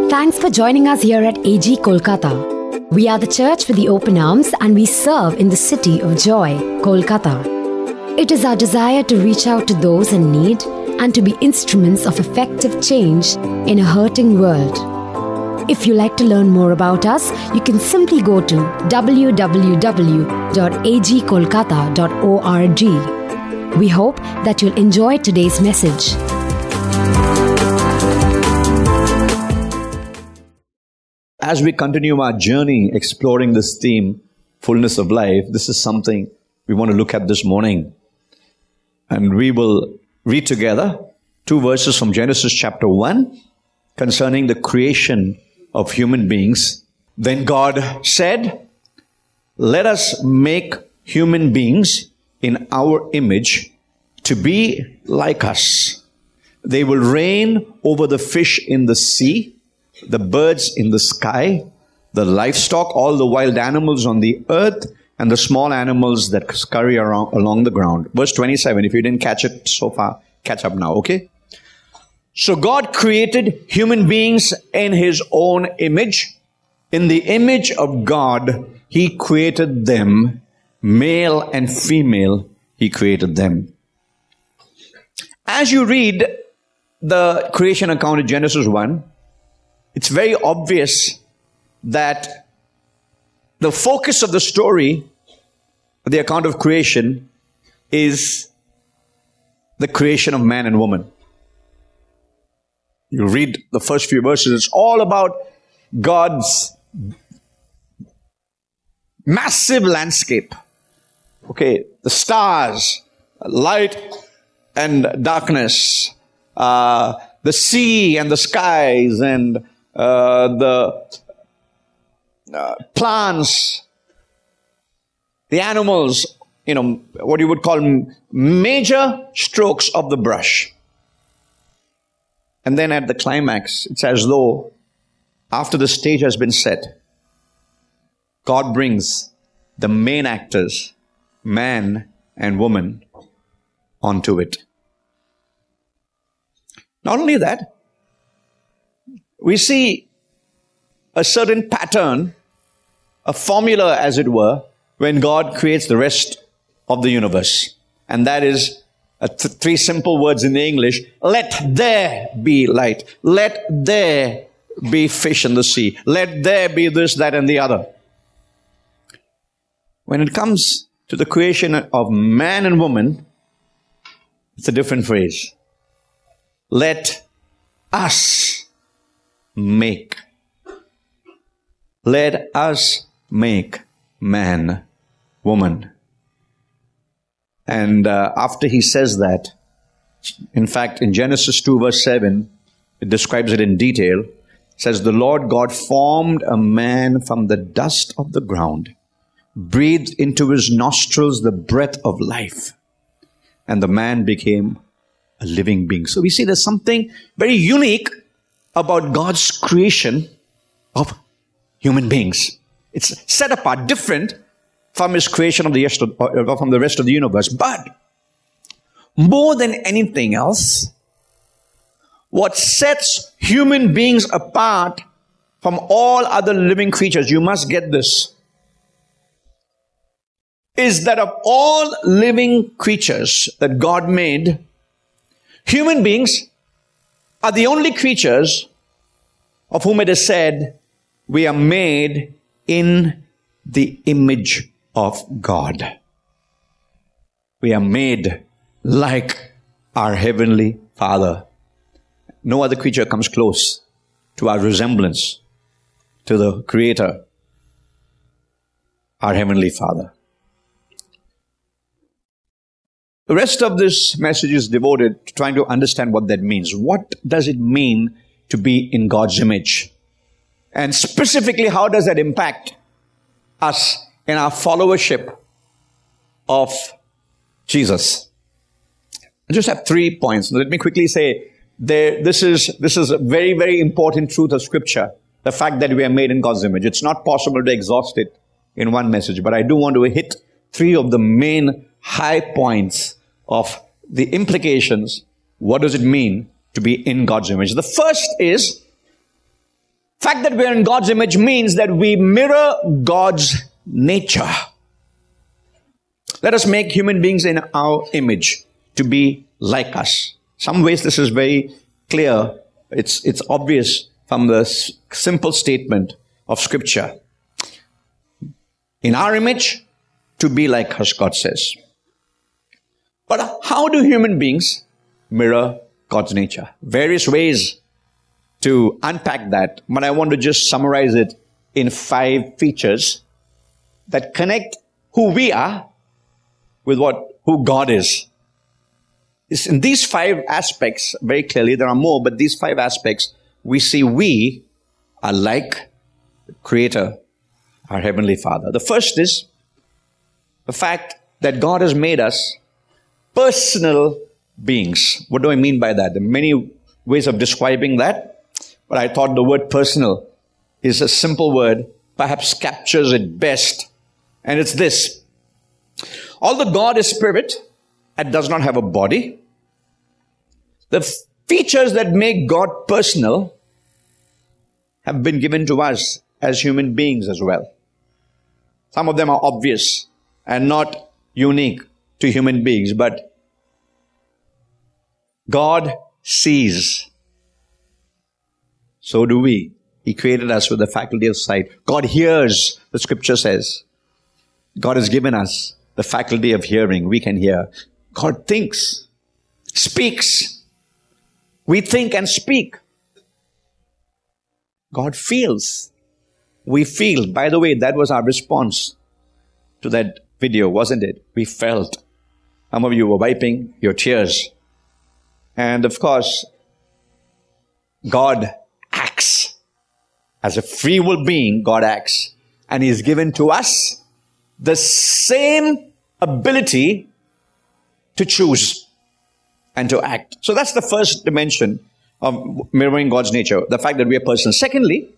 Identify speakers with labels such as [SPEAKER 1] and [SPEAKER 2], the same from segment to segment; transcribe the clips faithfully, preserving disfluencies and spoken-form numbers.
[SPEAKER 1] Thanks for joining us here at A G Kolkata. We are the church with the open arms and we serve in the city of joy, Kolkata. It is our desire to reach out to those in need and to be instruments of effective change in a hurting world. If you like to learn more about us, you can simply go to w w w dot a g kolkata dot org. We hope that you'll enjoy today's message.
[SPEAKER 2] As we continue our journey exploring this theme, fullness of life, this is something we want to look at this morning. And we will read together two verses from Genesis chapter one concerning the creation of human beings. Then God said, "Let us make human beings in our image to be like us. They will reign over the fish in the sea, the birds in the sky, the livestock, all the wild animals on the earth, and the small animals that scurry around along the ground." Verse twenty-seven, if you didn't catch it so far, catch up now, okay? So God created human beings in His own image. In the image of God, He created them. Male and female, He created them. As you read the creation account in Genesis one, it's very obvious that the focus of the story, the account of creation, is the creation of man and woman. You read the first few verses, it's all about God's massive landscape. Okay, the stars, light and darkness, uh, the sea and the skies, and uh, the uh, plants, the animals, you know, what you would call major strokes of the brush. And then at the climax, it's as though after the stage has been set, God brings the main actors, man and woman, onto it. Not only that, we see a certain pattern, a formula as it were, when God creates the rest of the universe. And that is uh, th- three simple words in the English: let there be light. Let there be fish in the sea. Let there be this, that, and the other. When it comes to the creation of man and woman, it's a different phrase. Let us make. Let us make man, woman. And uh, after he says that, in fact, in Genesis two verse seven, it describes it in detail. It says, "The Lord God formed a man from the dust of the ground, breathed into his nostrils the breath of life, and the man became a living being." So we see there's something very unique about God's creation of human beings. It's set apart, different from His creation of the rest of, uh, from the rest of the universe. But more than anything else, what sets human beings apart from all other living creatures, you must get this, is that of all living creatures that God made, human beings are the only creatures of whom it is said, we are made in the image of God. We are made like our Heavenly Father. No other creature comes close to our resemblance to the Creator, our Heavenly Father. The rest of this message is devoted to trying to understand what that means. What does it mean to be in God's image? And specifically, how does that impact us in our followership of Jesus? I just have three points. Let me quickly say, there, this is this is a very, very important truth of Scripture. The fact that we are made in God's image. It's not possible to exhaust it in one message, but I do want to hit three of the main high points of the implications. What does it mean to be in God's image? The first is fact that we are in God's image means that we mirror God's nature. Let us make human beings in our image to be like us. Some ways this is very clear. It's, it's obvious from the s- simple statement of Scripture. In our image, to be like us, God says. But how do human beings mirror God's nature? Various ways to unpack that, but I want to just summarize it in five features that connect who we are with what who God is. It's in these five aspects, very clearly, there are more, but these five aspects, we see we are like the Creator, our Heavenly Father. The first is the fact that God has made us personal beings. What do I mean by that? There are many ways of describing that, but I thought the word personal is a simple word, perhaps captures it best. And it's this. Although God is spirit and does not have a body, the f- features that make God personal have been given to us as human beings as well. Some of them are obvious and not unique to human beings, but God sees. So do we. He created us with the faculty of sight. God hears, the Scripture says. God has given us the faculty of hearing. We can hear. God thinks, speaks. We think and speak. God feels. We feel. By the way, that was our response to that video, wasn't it? We felt. Some of you were wiping your tears. And of course, God acts. As a free will being, God acts. And He's given to us the same ability to choose and to act. So that's the first dimension of mirroring God's nature, the fact that we are personal. Secondly,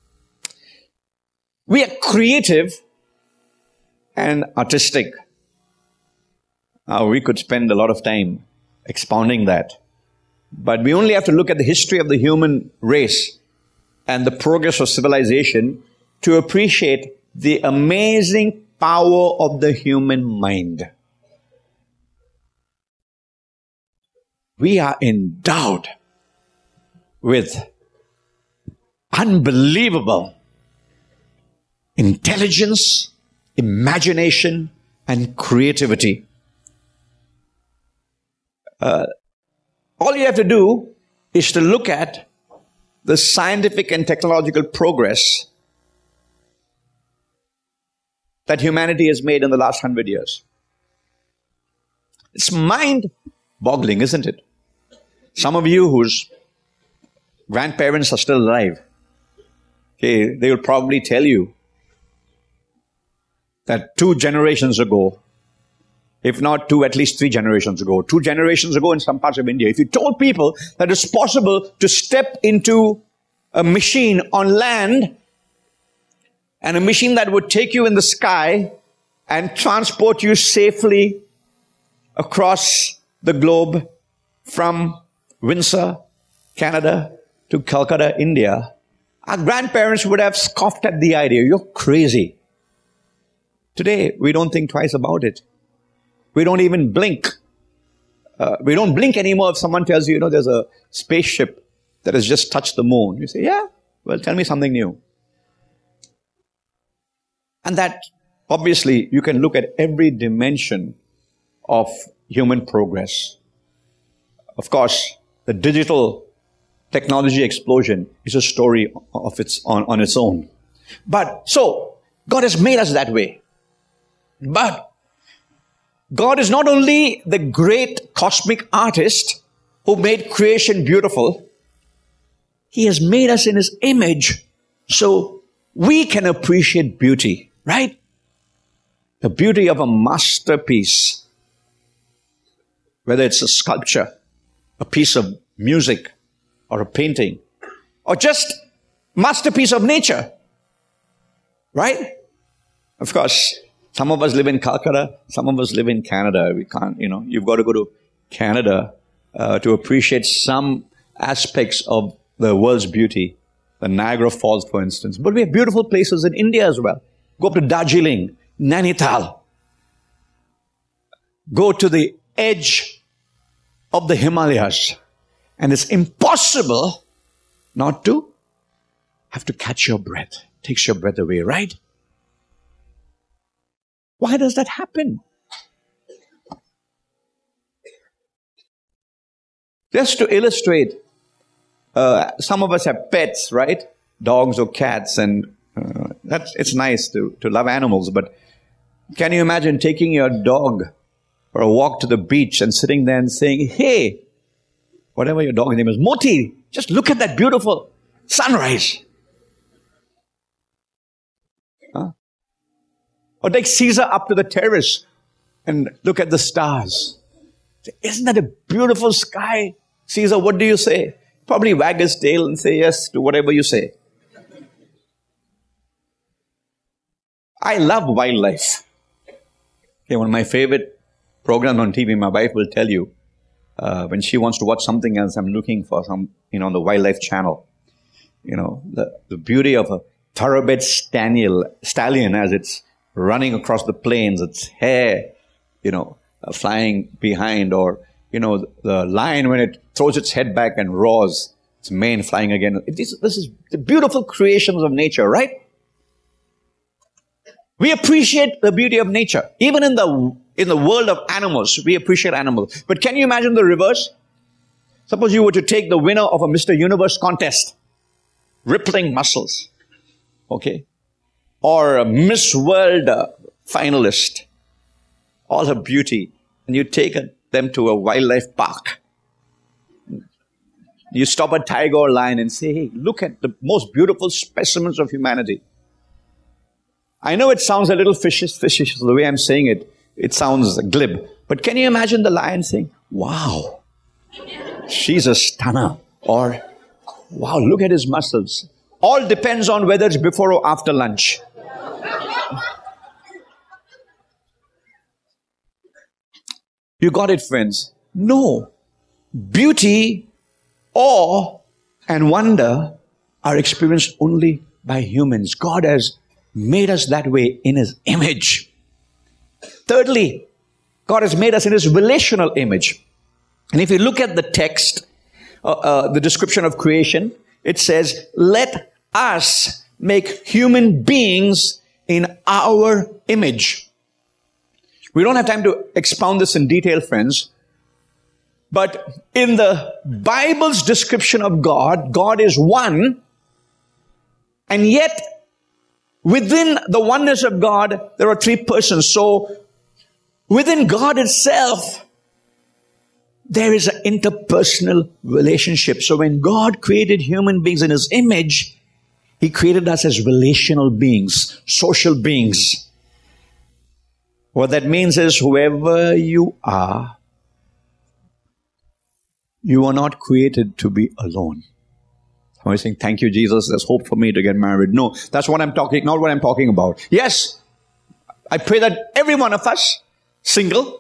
[SPEAKER 2] we are creative and artistic. Now, we could spend a lot of time expounding that. But we only have to look at the history of the human race and the progress of civilization to appreciate the amazing power of the human mind. We are endowed with unbelievable intelligence, imagination, and creativity. Uh, all you have to do is to look at the scientific and technological progress that humanity has made in the last hundred years. It's mind-boggling, isn't it? Some of you whose grandparents are still alive, okay, they will probably tell you that two generations ago, if not two, at least three generations ago, two generations ago in some parts of India, if you told people that it's possible to step into a machine on land, and a machine that would take you in the sky and transport you safely across the globe from Windsor, Canada, to Calcutta, India, our grandparents would have scoffed at the idea. You're crazy. Today, we don't think twice about it. We don't even blink. Uh, we don't blink anymore if someone tells you, you know, there's a spaceship that has just touched the moon. You say, yeah, well, tell me something new. And that, obviously, you can look at every dimension of human progress. Of course, the digital technology explosion is a story of its on, on its own. But, so, God has made us that way. But, God is not only the great cosmic artist who made creation beautiful, He has made us in His image so we can appreciate beauty, right? The beauty of a masterpiece, whether it's a sculpture, a piece of music, or a painting, or just masterpiece of nature, right? Of course, some of us live in Calcutta, some of us live in Canada. We can't, you know, you've got to go to Canada uh, to appreciate some aspects of the world's beauty. the Niagara Falls, for instance. But we have beautiful places in India as well. Go up to Darjeeling, Nainital. Go to the edge of the Himalayas. And it's impossible not to have to catch your breath. Takes your breath away, right? Why does that happen? Just to illustrate, uh, some of us have pets, right? Dogs or cats, and uh, that's, it's nice to, to love animals, but can you imagine taking your dog for a walk to the beach and sitting there and saying, hey, whatever your dog's name is, Moti, just look at that beautiful sunrise. Huh? Or take Caesar up to the terrace and look at the stars. Isn't that a beautiful sky? Caesar, what do you say? Probably wag his tail and say yes to whatever you say. I love wildlife. Okay, one of my favorite programs on T V, my wife will tell you, uh, when she wants to watch something else, I'm looking for some, you know, on the Wildlife Channel. You know, the, the beauty of a thoroughbred stallion, stallion as it's running across the plains, its hair, you know, uh, flying behind, or, you know, the lion when it throws its head back and roars, its mane flying again. This, this is the beautiful creations of nature, right? We appreciate the beauty of nature. Even in the, in the world of animals, we appreciate animals. But can you imagine the reverse? Suppose you were to take the winner of a Mister Universe contest, rippling muscles, okay? Or a Miss World uh, finalist, all her beauty, and you take a, them to a wildlife park. You stop a tiger or lion and say, hey, look at the most beautiful specimens of humanity. I know it sounds a little fishish, fishish, the way I'm saying it, it sounds glib. But can you imagine the lion saying, wow, she's a stunner. Or, wow, look at his muscles. All depends on whether it's before or after lunch. You got it, friends? No. Beauty, awe, and wonder are experienced only by humans. God has made us that way in His image. Thirdly, God has made us in His relational image. And if you look at the text, uh, uh, the description of creation, it says, let us make human beings in our image. We don't have time to expound this in detail, friends. But in the Bible's description of God, God is one. And yet, within the oneness of God, there are three persons. So, within God itself, there is an interpersonal relationship. So when God created human beings in His image, He created us as relational beings, social beings. What that means is whoever you are, you are not created to be alone. Somebody saying, thank you, Jesus, there's hope for me to get married. No, that's what I'm talking, not what I'm talking about. Yes, I pray that every one of us, single,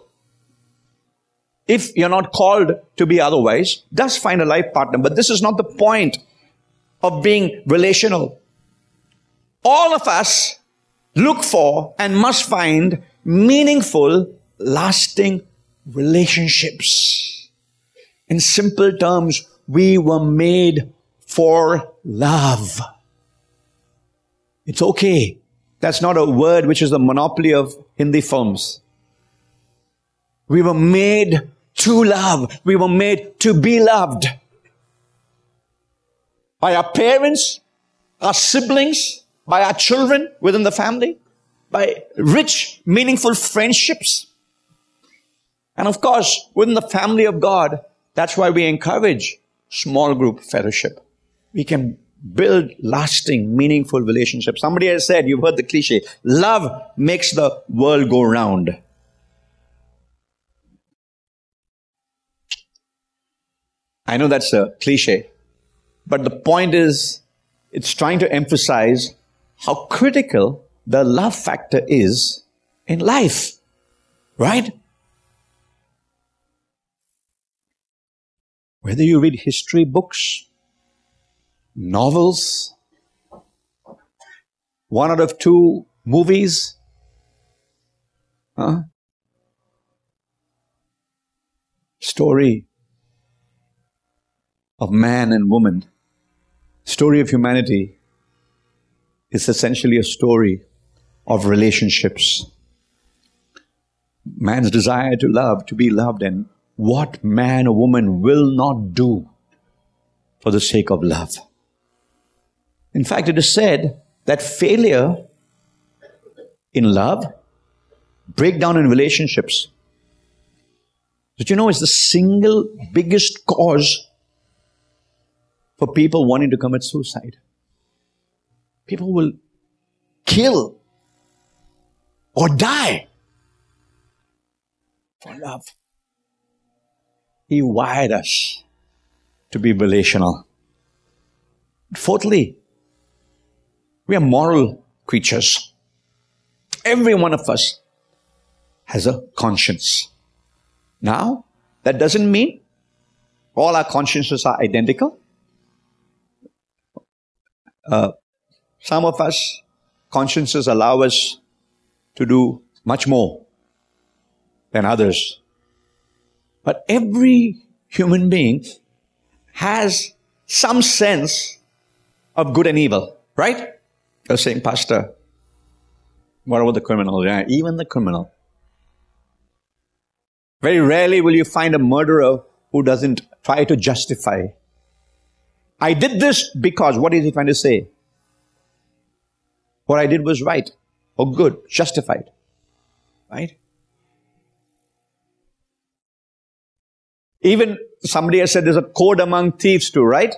[SPEAKER 2] if you're not called to be otherwise, does find a life partner. But this is not the point of being relational. All of us look for and must find meaningful, lasting relationships. In simple terms, we were made for love. It's okay. That's not a word which is the monopoly of Hindi films. We were made to love. We were made to be loved. By our parents, our siblings, by our children within the family, by rich, meaningful friendships. And of course, within the family of God, that's why we encourage small group fellowship. We can build lasting, meaningful relationships. Somebody has said, you've heard the cliche, love makes the world go round. I know that's a cliche, but the point is, it's trying to emphasize how critical the love factor is in life, right? Whether you read history books novels, one out of two movies. Huh? Story of man and woman, story of humanity is essentially a story of relationships. Man's desire to love, to be loved, and what man or woman will not do for the sake of love. In fact, it is said that failure in love, breakdown in relationships, did you know is the single biggest cause for people wanting to commit suicide? People will kill or die for love. He wired us to be relational. Fourthly, we are moral creatures. Every one of us has a conscience. Now, that doesn't mean all our consciences are identical. Uh, some of us, consciences allow us to do much more than others. But every human being has some sense of good and evil, right? You're saying, Pastor, what about the criminal? Yeah, even the criminal. Very rarely will you find a murderer who doesn't try to justify. I did this because, what is he trying to say? What I did was right or good, justified. Right? Even somebody has said there's a code among thieves too, right?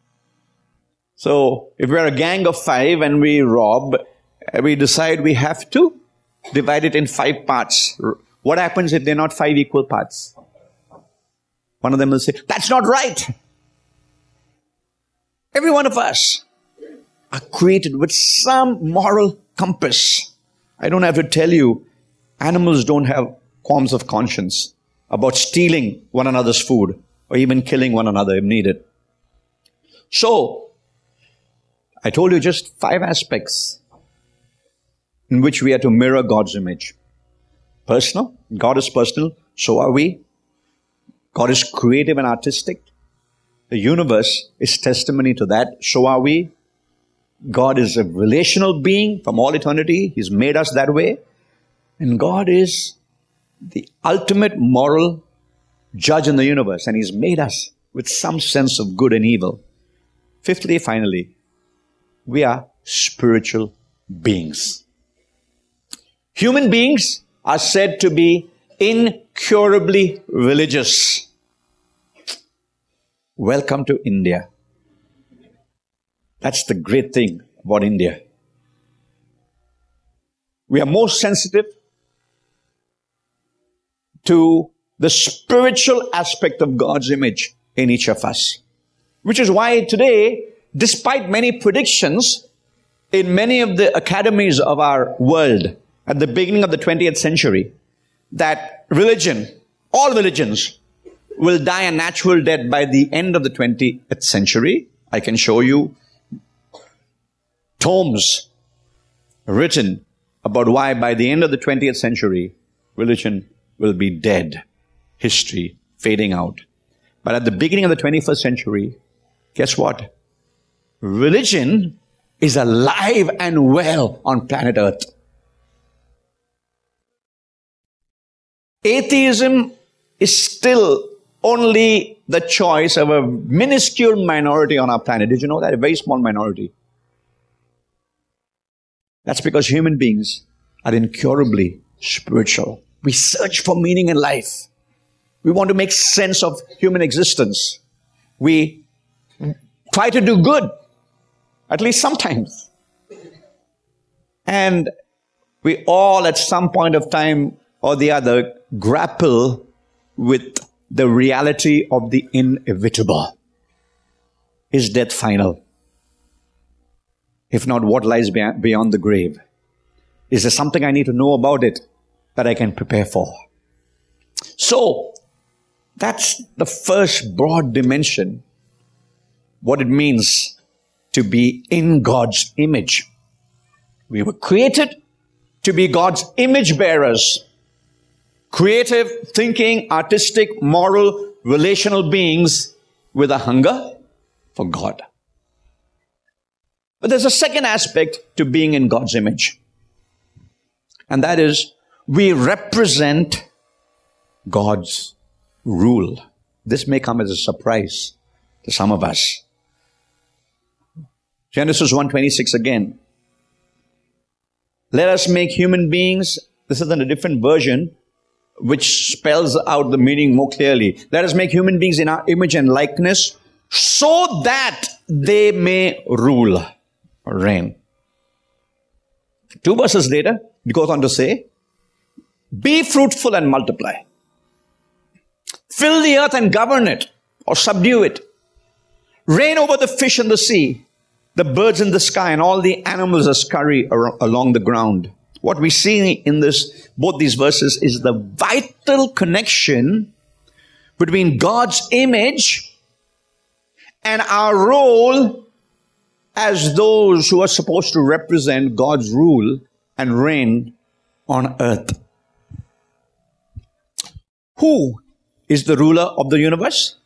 [SPEAKER 2] So, if we're a gang of five and we rob, we decide we have to divide it in five parts. What happens if they're not five equal parts? One of them will say, that's not right. Every one of us are created with some moral compass. I don't have to tell you, animals don't have qualms of conscience about stealing one another's food or even killing one another if needed. So, I told you just five aspects in which we are to mirror God's image. Personal. God is personal. So are we. God is creative and artistic. The universe is testimony to that. So are we. God is a relational being from all eternity. He's made us that way. And God is the ultimate moral judge in the universe. And He's made us with some sense of good and evil. Fifthly, finally, we are spiritual beings. Human beings are said to be incurably religious. Welcome to India. That's the great thing about India. We are more sensitive to the spiritual aspect of God's image in each of us. Which is why today, despite many predictions in many of the academies of our world, at the beginning of the twentieth century, that religion, all religions, will die a natural death by the end of the twentieth century. I can show you tomes written about why by the end of the twentieth century, religion will be dead. History fading out. But at the beginning of the twenty-first century, guess what? Religion is alive and well on planet Earth. Atheism is still only the choice of a minuscule minority on our planet. Did you know that? A very small minority. That's because human beings are incurably spiritual. We search for meaning in life. We want to make sense of human existence. We try to do good, at least sometimes. And we all at some point of time or the other grapple with the reality of the inevitable. Is death final? If not, what lies beyond the grave? Is there something I need to know about it that I can prepare for? So, that's the first broad dimension, what it means to be in God's image. We were created to be God's image bearers. Creative, thinking, artistic, moral, relational beings with a hunger for God. But there's a second aspect to being in God's image. And that is, we represent God's rule. This may come as a surprise to some of us. Genesis one twenty-six again. Let us make human beings. This is in a different version, which spells out the meaning more clearly. Let us make human beings in our image and likeness, so that they may rule or reign. Two verses later, it goes on to say, be fruitful and multiply. Fill the earth and govern it, or subdue it. Reign over the fish in the sea, the birds in the sky, and all the animals that scurry along the ground. What we see in this, both these verses, is the vital connection between God's image and our role as those who are supposed to represent God's rule and reign on earth. Who is the ruler of the universe?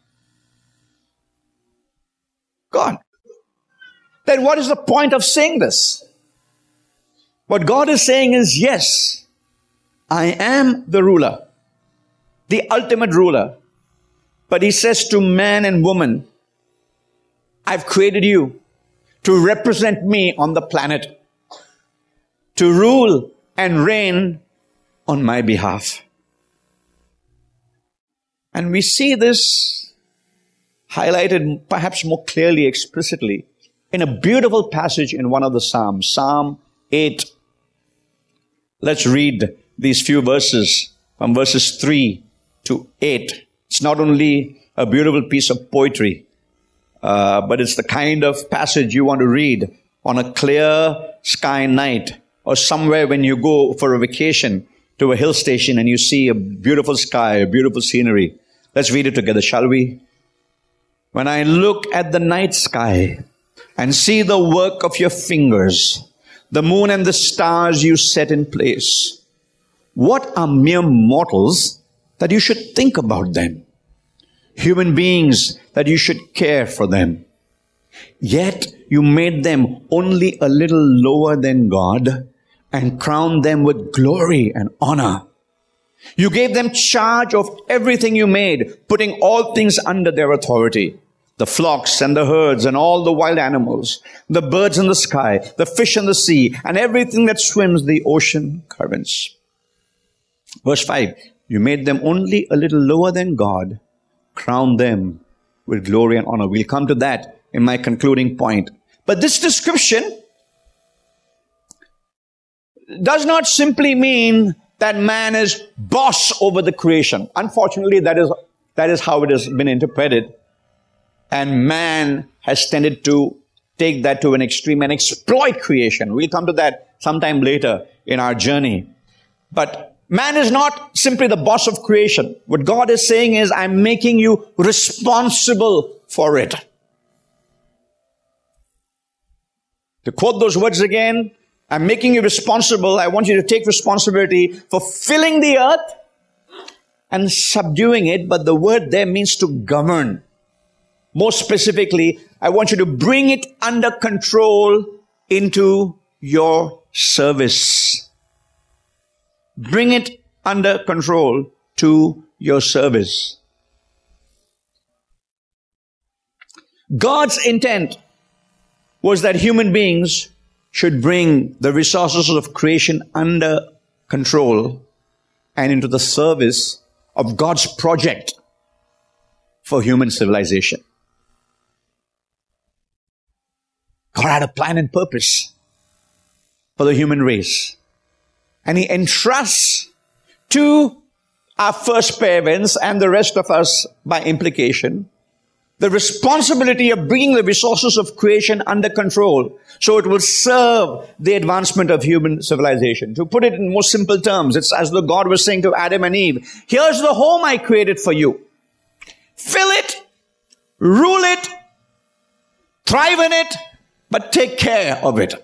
[SPEAKER 2] God. Then what is the point of saying this? What God is saying is, yes, I am the ruler, the ultimate ruler. But He says to man and woman, I've created you to represent me on the planet, to rule and reign on my behalf. And we see this highlighted perhaps more clearly, explicitly, in a beautiful passage in one of the Psalms, Psalm eight. Let's read these few verses from verses three to eight. It's not only a beautiful piece of poetry, uh, but it's the kind of passage you want to read on a clear sky night, or somewhere when you go for a vacation to a hill station and you see a beautiful sky, a beautiful scenery. Let's read it together, shall we? When I look at the night sky and see the work of your fingers, the moon and the stars you set in place, what are mere mortals that you should think about them? Human beings that you should care for them. Yet you made them only a little lower than God and crowned them with glory and honor. You gave them charge of everything you made, putting all things under their authority. The flocks and the herds and all the wild animals, the birds in the sky, the fish in the sea, and everything that swims the ocean currents. Verse five, you made them only a little lower than God, crowned them with glory and honor. We'll come to that in my concluding point. But this description does not simply mean that man is boss over the creation. Unfortunately, that is, that is how it has been interpreted. And man has tended to take that to an extreme and exploit creation. We'll come to that sometime later in our journey. But man is not simply the boss of creation. What God is saying is, I'm making you responsible for it. To quote those words again, I'm making you responsible. I want you to take responsibility for filling the earth and subduing it. But the word there means to govern. More specifically, I want you to bring it under control into your service. Bring it under control to your service. God's intent was that human beings should bring the resources of creation under control and into the service of God's project for human civilization. God had a plan and purpose for the human race. And He entrusts to our first parents and the rest of us by implication the responsibility of bringing the resources of creation under control so it will serve the advancement of human civilization. To put it in more simple terms, it's as though God was saying to Adam and Eve, here's the home I created for you. Fill it, rule it, thrive in it, but take care of it.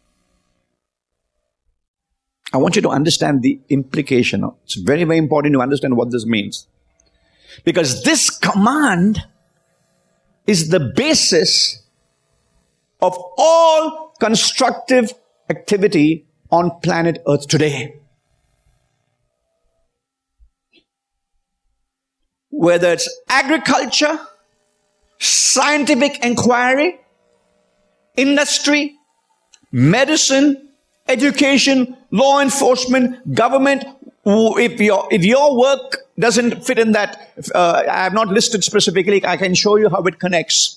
[SPEAKER 2] I want you to understand the implication. It's very, very important to understand what this means. Because this command is the basis of all constructive activity on planet Earth today. Whether it's agriculture, scientific inquiry, industry, medicine, education, law enforcement, government. If your, if your work doesn't fit in that, uh, I have not listed specifically, I can show you how it connects.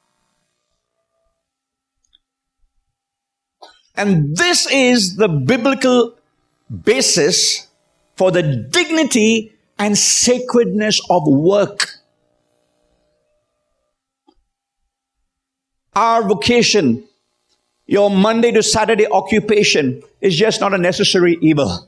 [SPEAKER 2] And this is the biblical basis for the dignity and sacredness of work. Our vocation, your Monday to Saturday occupation, is just not a necessary evil.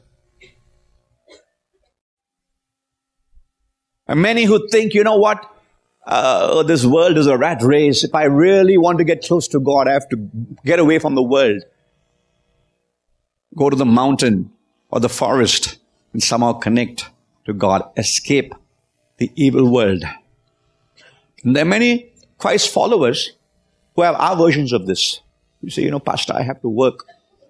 [SPEAKER 2] And many who think, you know what, uh, this world is a rat race. If I really want to get close to God, I have to get away from the world. Go to the mountain or the forest and somehow connect to God. Escape the evil world. And there are many Christ followers who have our versions of this. You say, you know, Pastor, I have to work.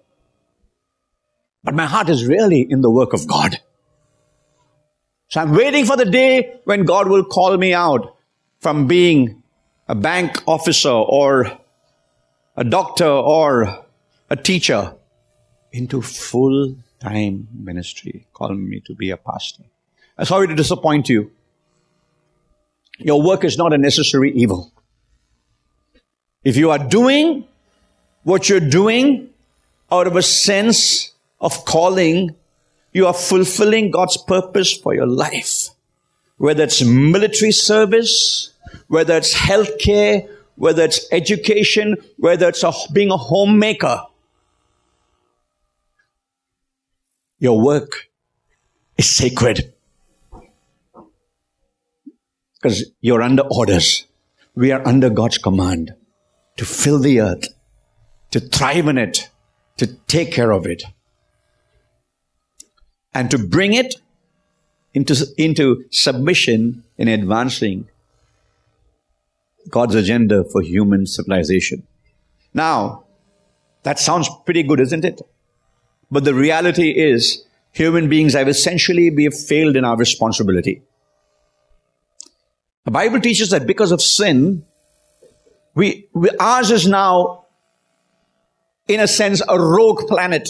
[SPEAKER 2] But my heart is really in the work of God. So I'm waiting for the day when God will call me out from being a bank officer or a doctor or a teacher into full-time ministry. Call me to be a pastor. I'm sorry to disappoint you. Your work is not a necessary evil. If you are doing what you're doing out of a sense of calling, you are fulfilling God's purpose for your life. Whether it's military service, whether it's healthcare, whether it's education, whether it's a, being a homemaker. Your work is sacred. Because you're under orders. We are under God's command to fill the earth, to thrive in it, to take care of it, and to bring it into, into submission in advancing God's agenda for human civilization. Now, that sounds pretty good, isn't it? But the reality is, human beings have essentially we have failed in our responsibility. The Bible teaches that because of sin, we, we ours is now, in a sense, a rogue planet.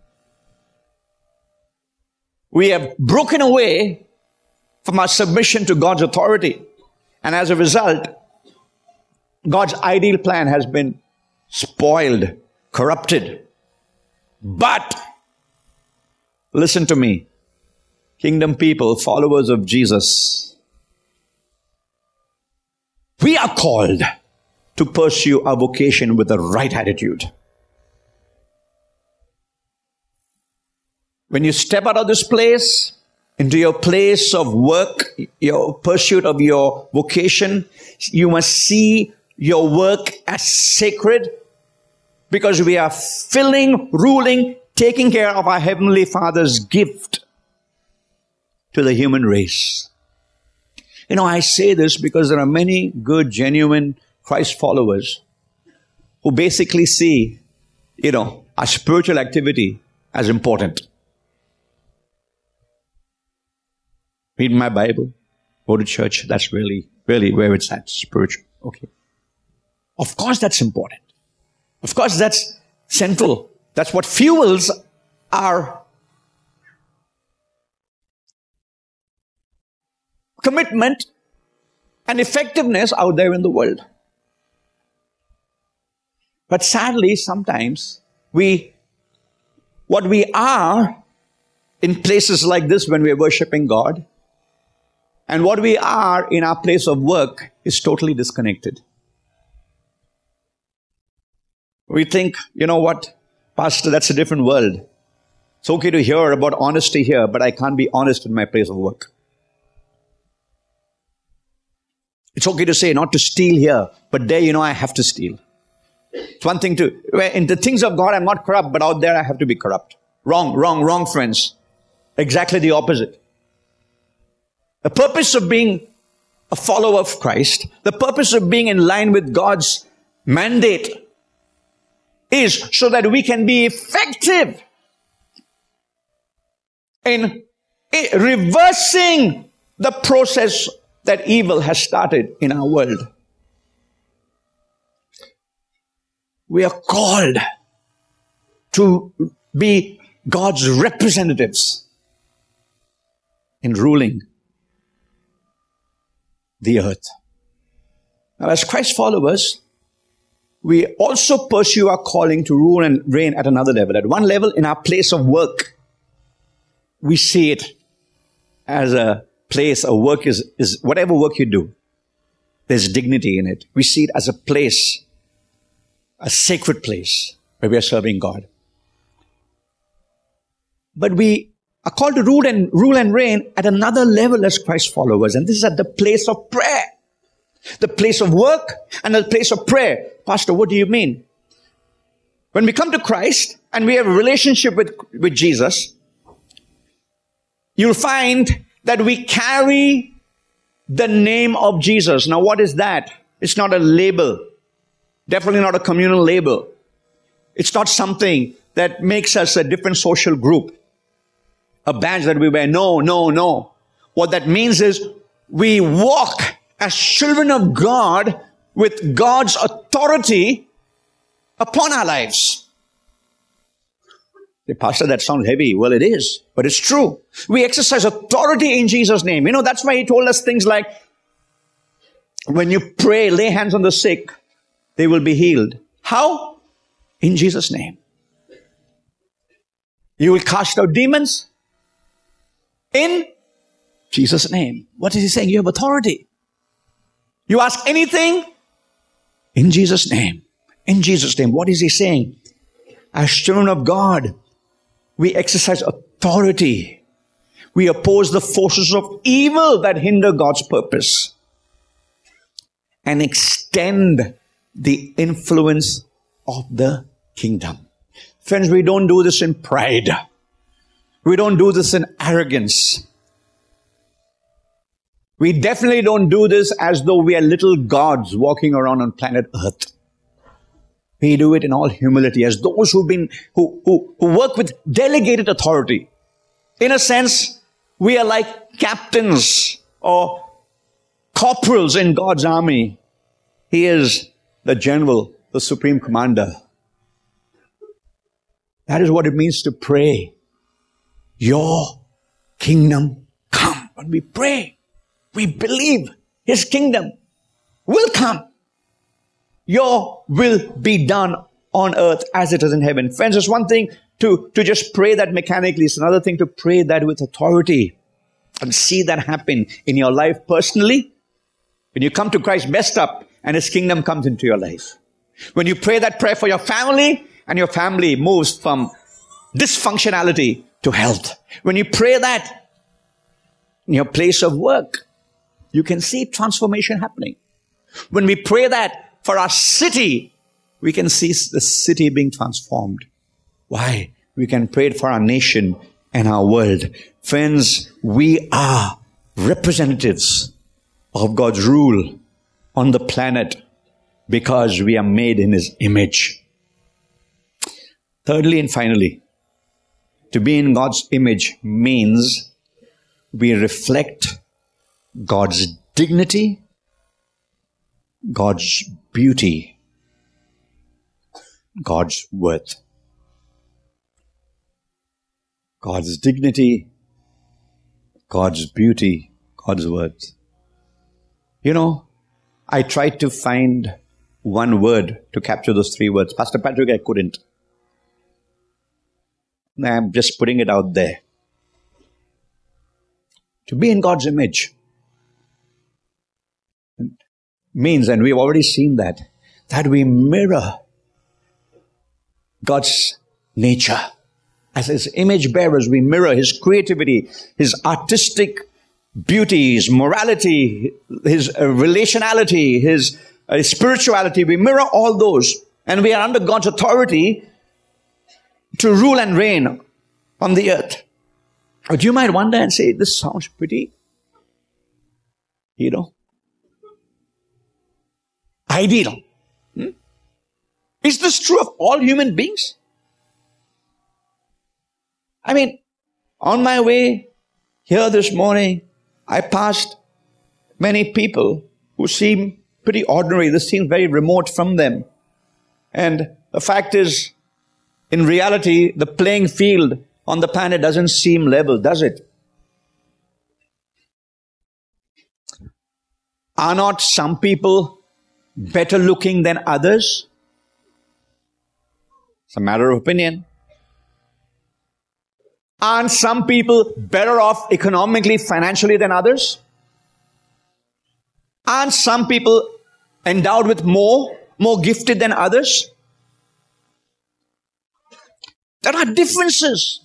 [SPEAKER 2] We have broken away from our submission to God's authority. And as a result, God's ideal plan has been spoiled, corrupted. But, listen to me, kingdom people, followers of Jesus, we are called to pursue our vocation with the right attitude. When you step out of this place, into your place of work, your pursuit of your vocation, you must see your work as sacred, because we are filling, ruling, taking care of our Heavenly Father's gift to the human race. You know, I say this because there are many good, genuine Christ followers who basically see, you know, our spiritual activity as important. Read my Bible, go to church, that's really, really where it's at, spiritual. Okay. Of course that's important. Of course that's central. That's what fuels our commitment and effectiveness out there in the world. But sadly, sometimes we, what we are in places like this when we are worshiping God, and what we are in our place of work is totally disconnected. We think, you know what, Pastor, that's a different world. It's okay to hear about honesty here, but I can't be honest in my place of work. It's okay to say not to steal here, but there, you know, I have to steal. It's It's one thing to, in the things of God, I'm not corrupt, but out there I have to be corrupt. Wrong, wrong, wrong, friends. Exactly the opposite. The purpose of being a follower of Christ, the purpose of being in line with God's mandate is so that we can be effective in reversing the process that evil has started in our world. We are called to be God's representatives in ruling the earth. Now, as Christ followers, we also pursue our calling to rule and reign at another level. At one level, in our place of work, we see it as a place, a work is, is whatever work you do, there's dignity in it. We see it as a place, a sacred place where we are serving God. But we are called to rule and rule and reign at another level as Christ followers. And this is at the place of prayer. The place of work and the place of prayer. Pastor, what do you mean? When we come to Christ and we have a relationship with, with Jesus, you'll find that we carry the name of Jesus. Now, what is that? It's not a label. Definitely not a communal label. It's not something that makes us a different social group. A badge that we wear. No, no, no. What that means is we walk as children of God with God's authority upon our lives. The pastor, that sounds heavy. Well, it is, but it's true. We exercise authority in Jesus' name. You know, that's why he told us things like, when you pray, lay hands on the sick, they will be healed. How? In Jesus' name. You will cast out demons in Jesus' name. What is he saying? You have authority. You ask anything in Jesus' name. In Jesus' name. What is he saying? As children of God, we exercise authority. We oppose the forces of evil that hinder God's purpose and extend the influence of the kingdom. Friends, we don't do this in pride. We don't do this in arrogance. We definitely don't do this as though we are little gods walking around on planet Earth. We do it in all humility as those who've been, who, who, who work with delegated authority. In a sense, we are like captains or corporals in God's army. He is the general, the supreme commander. That is what it means to pray. Your kingdom come. When we pray, we believe his kingdom will come. Your will be done on earth as it is in heaven. Friends, it's one thing to, to just pray that mechanically. It's another thing to pray that with authority and see that happen in your life personally. When you come to Christ, messed up, and his kingdom comes into your life. When you pray that prayer for your family, and your family moves from dysfunctionality to health. When you pray that in your place of work, you can see transformation happening. When we pray that for our city, we can see the city being transformed. Why? We can pray it for our nation and our world. Friends, we are representatives of God's rule on the planet because we are made in his image. Thirdly and finally, to be in God's image means we reflect God's dignity, God's beauty, God's worth. God's dignity, God's beauty, God's worth. You know, I tried to find one word to capture those three words. Pastor Patrick, I couldn't. I'm just putting it out there. To be in God's image means, and we've already seen that, that we mirror God's nature. As his image bearers, we mirror his creativity, his artistic beauty, his morality, his uh, relationality, his uh, spirituality. We mirror all those. And we are under God's authority to rule and reign on the earth. But you might wonder and say, this sounds pretty, you know, ideal. Hmm? Is this true of all human beings? I mean, on my way here this morning, I passed many people who seem pretty ordinary. This seems very remote from them. And the fact is, in reality, the playing field on the planet doesn't seem level, does it? Are not some people better looking than others? It's a matter of opinion. Aren't some people better off economically, financially than others? Aren't some people endowed with more, more gifted than others? There are differences.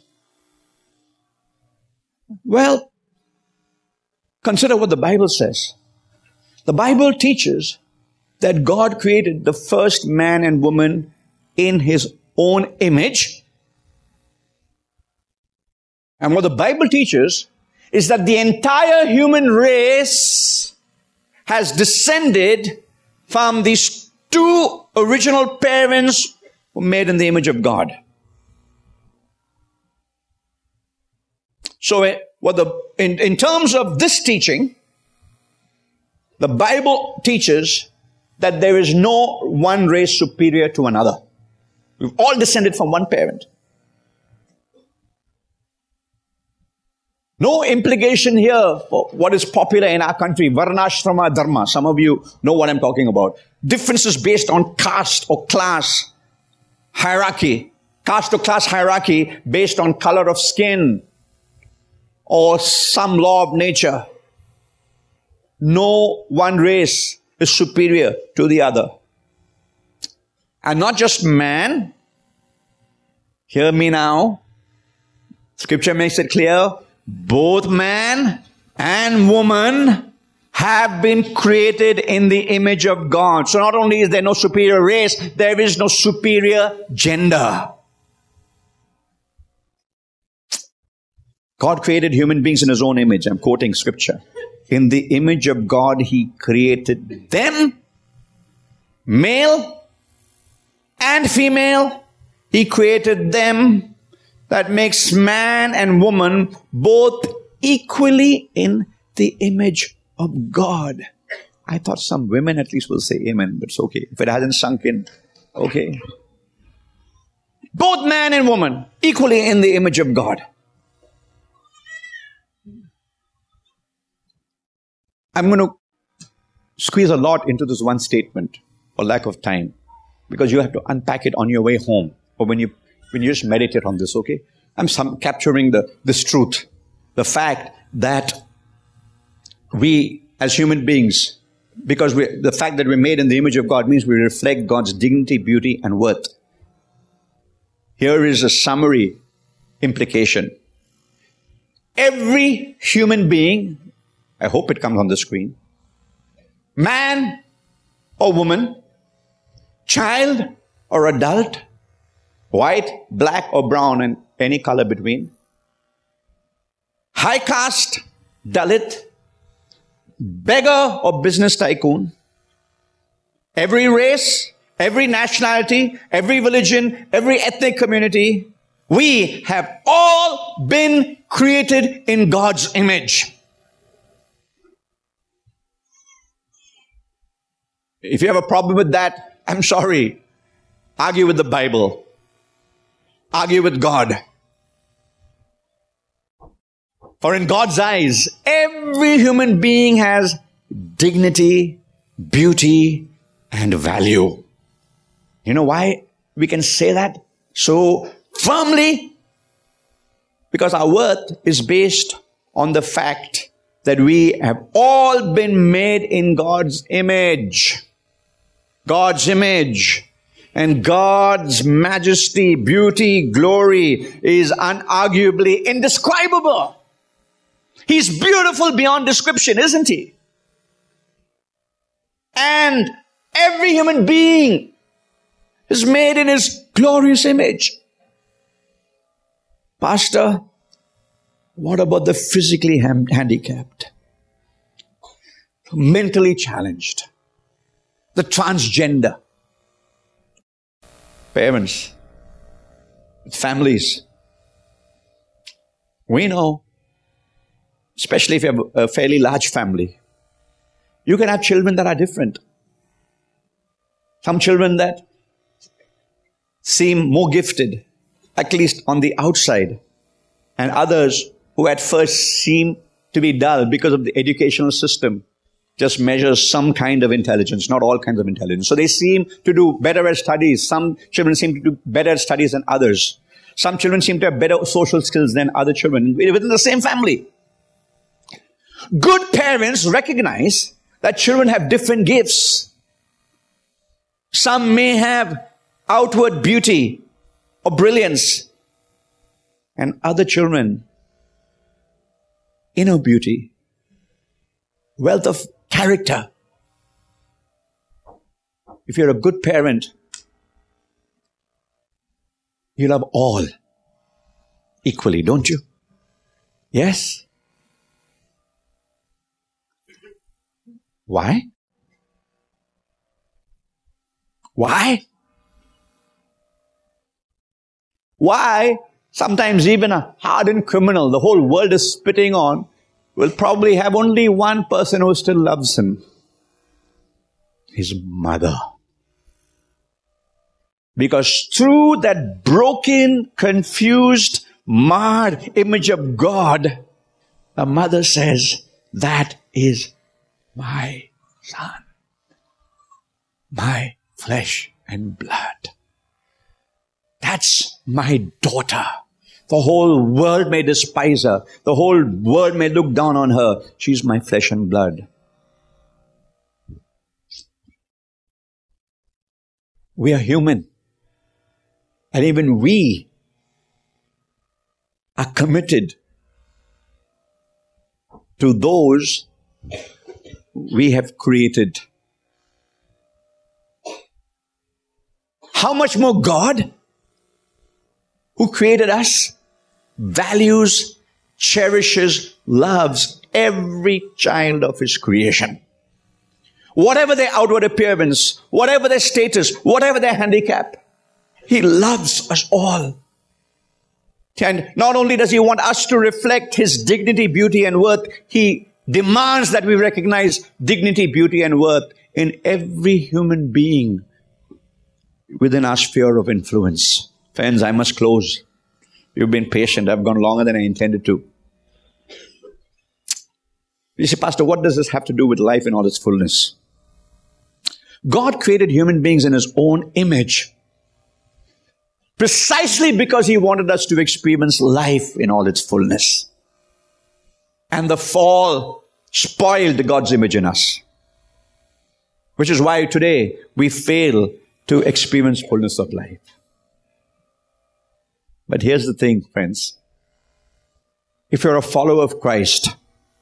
[SPEAKER 2] Well, consider what the Bible says. The Bible teaches that God created the first man and woman in His own image. And what the Bible teaches is that the entire human race has descended from these two original parents who were made in the image of God. So what the, in, in terms of this teaching, the Bible teaches that there is no one race superior to another. We've all descended from one parent. No implication here for what is popular in our country, Varnashrama Dharma. Some of you know what I'm talking about. Differences based on caste or class hierarchy. Caste or class hierarchy based on color of skin or some law of nature. No one race is superior to the other. And not just man. Hear me now. Scripture makes it clear. Both man and woman have been created in the image of God. So not only is there no superior race, there is no superior gender. God created human beings in His own image. I'm quoting scripture. In the image of God, He created them, male and female. He created them. That makes man and woman both equally in the image of God. I thought some women at least will say amen, but it's okay. If it hasn't sunk in, okay. Both man and woman equally in the image of God. I'm going to squeeze a lot into this one statement for lack of time, because you have to unpack it on your way home or when you when you just meditate on this, okay? I'm some, capturing the this truth, the fact that we as human beings, because we, the fact that we're made in the image of God means we reflect God's dignity, beauty, and worth. Here is a summary implication. Every human being, I hope it comes on the screen, man or woman, child or adult, white, black or brown, and any color between, high caste, Dalit, beggar or business tycoon, every race, every nationality, every religion, every ethnic community, we have all been created in God's image. If you have a problem with that, I'm sorry. Argue with the Bible. Argue with God. For in God's eyes, every human being has dignity, beauty, and value. You know why we can say that so firmly? Because our worth is based on the fact that we have all been made in God's image. God's image. And God's majesty, beauty, glory is unarguably indescribable. He's beautiful beyond description, isn't He? And every human being is made in His glorious image. Pastor, what about the physically ham- handicapped? Mentally challenged? The transgender? Parents, families, we know, especially if you have a fairly large family, you can have children that are different. Some children that seem more gifted, at least on the outside, and others who at first seem to be dull because of the educational system just measures some kind of intelligence, not all kinds of intelligence. So they seem to do better at studies. Some children seem to do better at studies than others. Some children seem to have better social skills than other children within the same family. Good parents recognize that children have different gifts. Some may have outward beauty or brilliance, and other children, inner beauty, wealth of character. If you're a good parent, you love all equally, don't you? Yes? Why? Why? Why? Sometimes even a hardened criminal the whole world is spitting on will probably have only one person who still loves him. His mother. Because through that broken, confused, marred image of God, the mother says, that is my son. My flesh and blood. That's my daughter. The whole world may despise her. The whole world may look down on her. She's my flesh and blood. We are human. And even we are committed to those we have created. How much more God, who created us, values, cherishes, loves every child of His creation. Whatever their outward appearance, whatever their status, whatever their handicap, He loves us all. And not only does He want us to reflect His dignity, beauty, and worth, He demands that we recognize dignity, beauty, and worth in every human being within our sphere of influence. Friends, I must close. You've been patient. I've gone longer than I intended to. You say, Pastor, what does this have to do with life in all its fullness? God created human beings in His own image, precisely because He wanted us to experience life in all its fullness. And the fall spoiled God's image in us. Which is why today we fail to experience fullness of life. But here's the thing, friends. If you're a follower of Christ,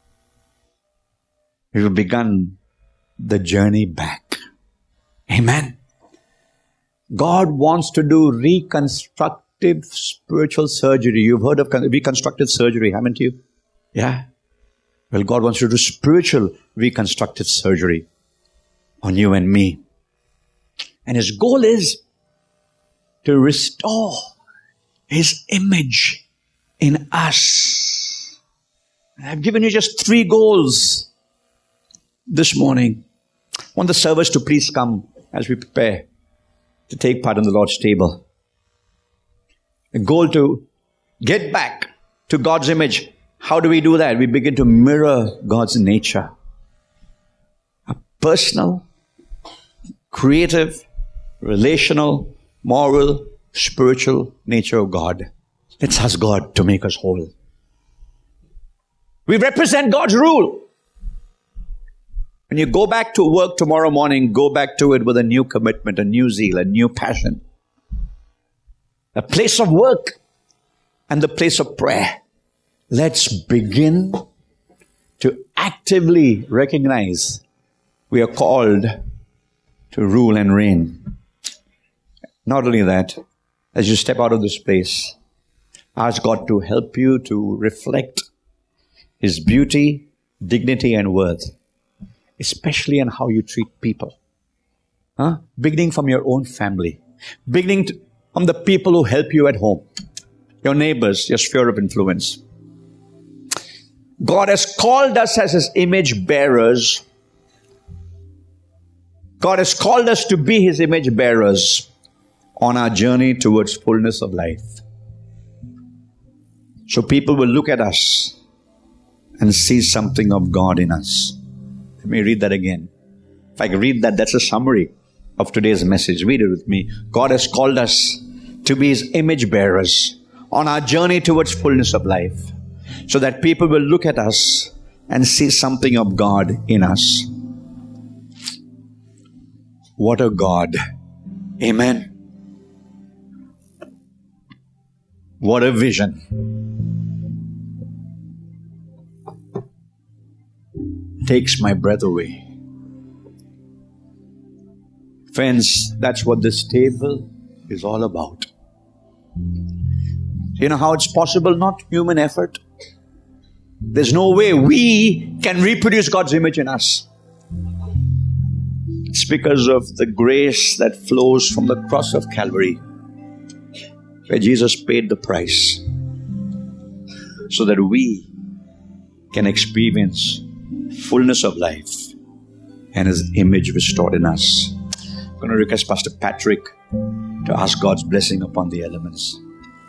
[SPEAKER 2] you've begun the journey back. Amen. God wants to do reconstructive spiritual surgery. You've heard of reconstructive surgery, haven't you? Yeah. Well, God wants to do spiritual reconstructive surgery on you and me. And His goal is to restore His image in us. I've given you just three goals this morning. I want the servers to please come as we prepare to take part in the Lord's table. A goal to get back to God's image. How do we do that? We begin to mirror God's nature. A personal, creative, relational, moral, spiritual nature of God. Let's ask God to make us whole. We represent God's rule. When you go back to work tomorrow morning, go back to it with a new commitment, a new zeal, a new passion. The place of work and the place of prayer. Let's begin to actively recognize we are called to rule and reign. Not only that, as you step out of this place, ask God to help you to reflect His beauty, dignity, and worth, especially in how you treat people. Huh? Beginning from your own family, beginning to, from the people who help you at home, your neighbors, your sphere of influence. God has called us as His image bearers. God has called us to be His image bearers on our journey towards fullness of life. So people will look at us and see something of God in us. Let me read that again. If I can read that, that's a summary of today's message. Read it with me. God has called us to be His image bearers on our journey towards fullness of life, so that people will look at us and see something of God in us. What a God. Amen. What a vision. Takes my breath away. Friends, that's what this table is all about. You know how it's possible? Not human effort. There's no way we can reproduce God's image in us. It's because of the grace that flows from the cross of Calvary, where Jesus paid the price so that we can experience fullness of life and His image restored in us. I'm going to request Pastor Patrick to ask God's blessing upon the elements.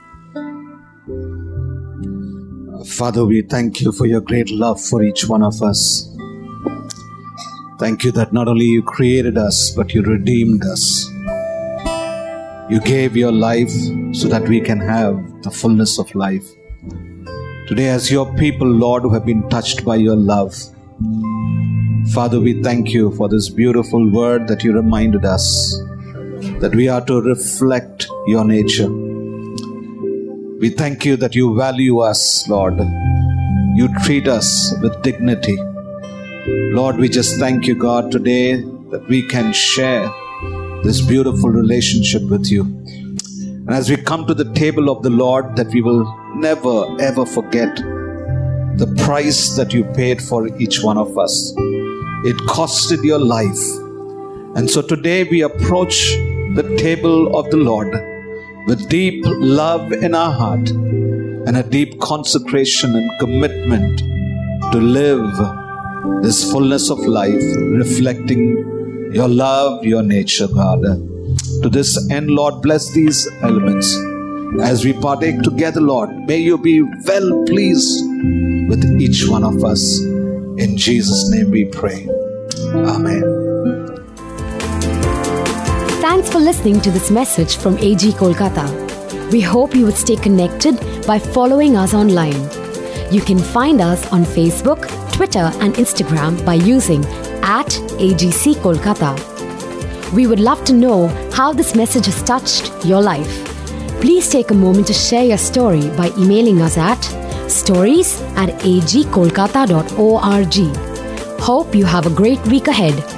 [SPEAKER 3] Father, we thank You for Your great love for each one of us. Thank You that not only You created us, but You redeemed us. You gave Your life so that we can have the fullness of life. Today, as Your people, Lord, who have been touched by Your love, Father, we thank You for this beautiful word that You reminded us, that we are to reflect Your nature. We thank You that You value us, Lord. You treat us with dignity. Lord, we just thank You, God, today that we can share this beautiful relationship with You. And as we come to the table of the Lord, that we will never ever forget the price that You paid for each one of us. It costed Your life. And so today we approach the table of the Lord with deep love in our heart and a deep consecration and commitment to live this fullness of life, reflecting Your love, Your nature, God. To this end, Lord, bless these elements. As we partake together, Lord, may You be well pleased with each one of us. In Jesus' name we pray. Amen.
[SPEAKER 1] Thanks for listening to this message from A G Kolkata. We hope you would stay connected by following us online. You can find us on Facebook, Twitter and Instagram by using at A G C Kolkata. We would love to know how this message has touched your life. Please take a moment to share your story by emailing us at stories at a g kolkata dot org. Hope you have a great week ahead.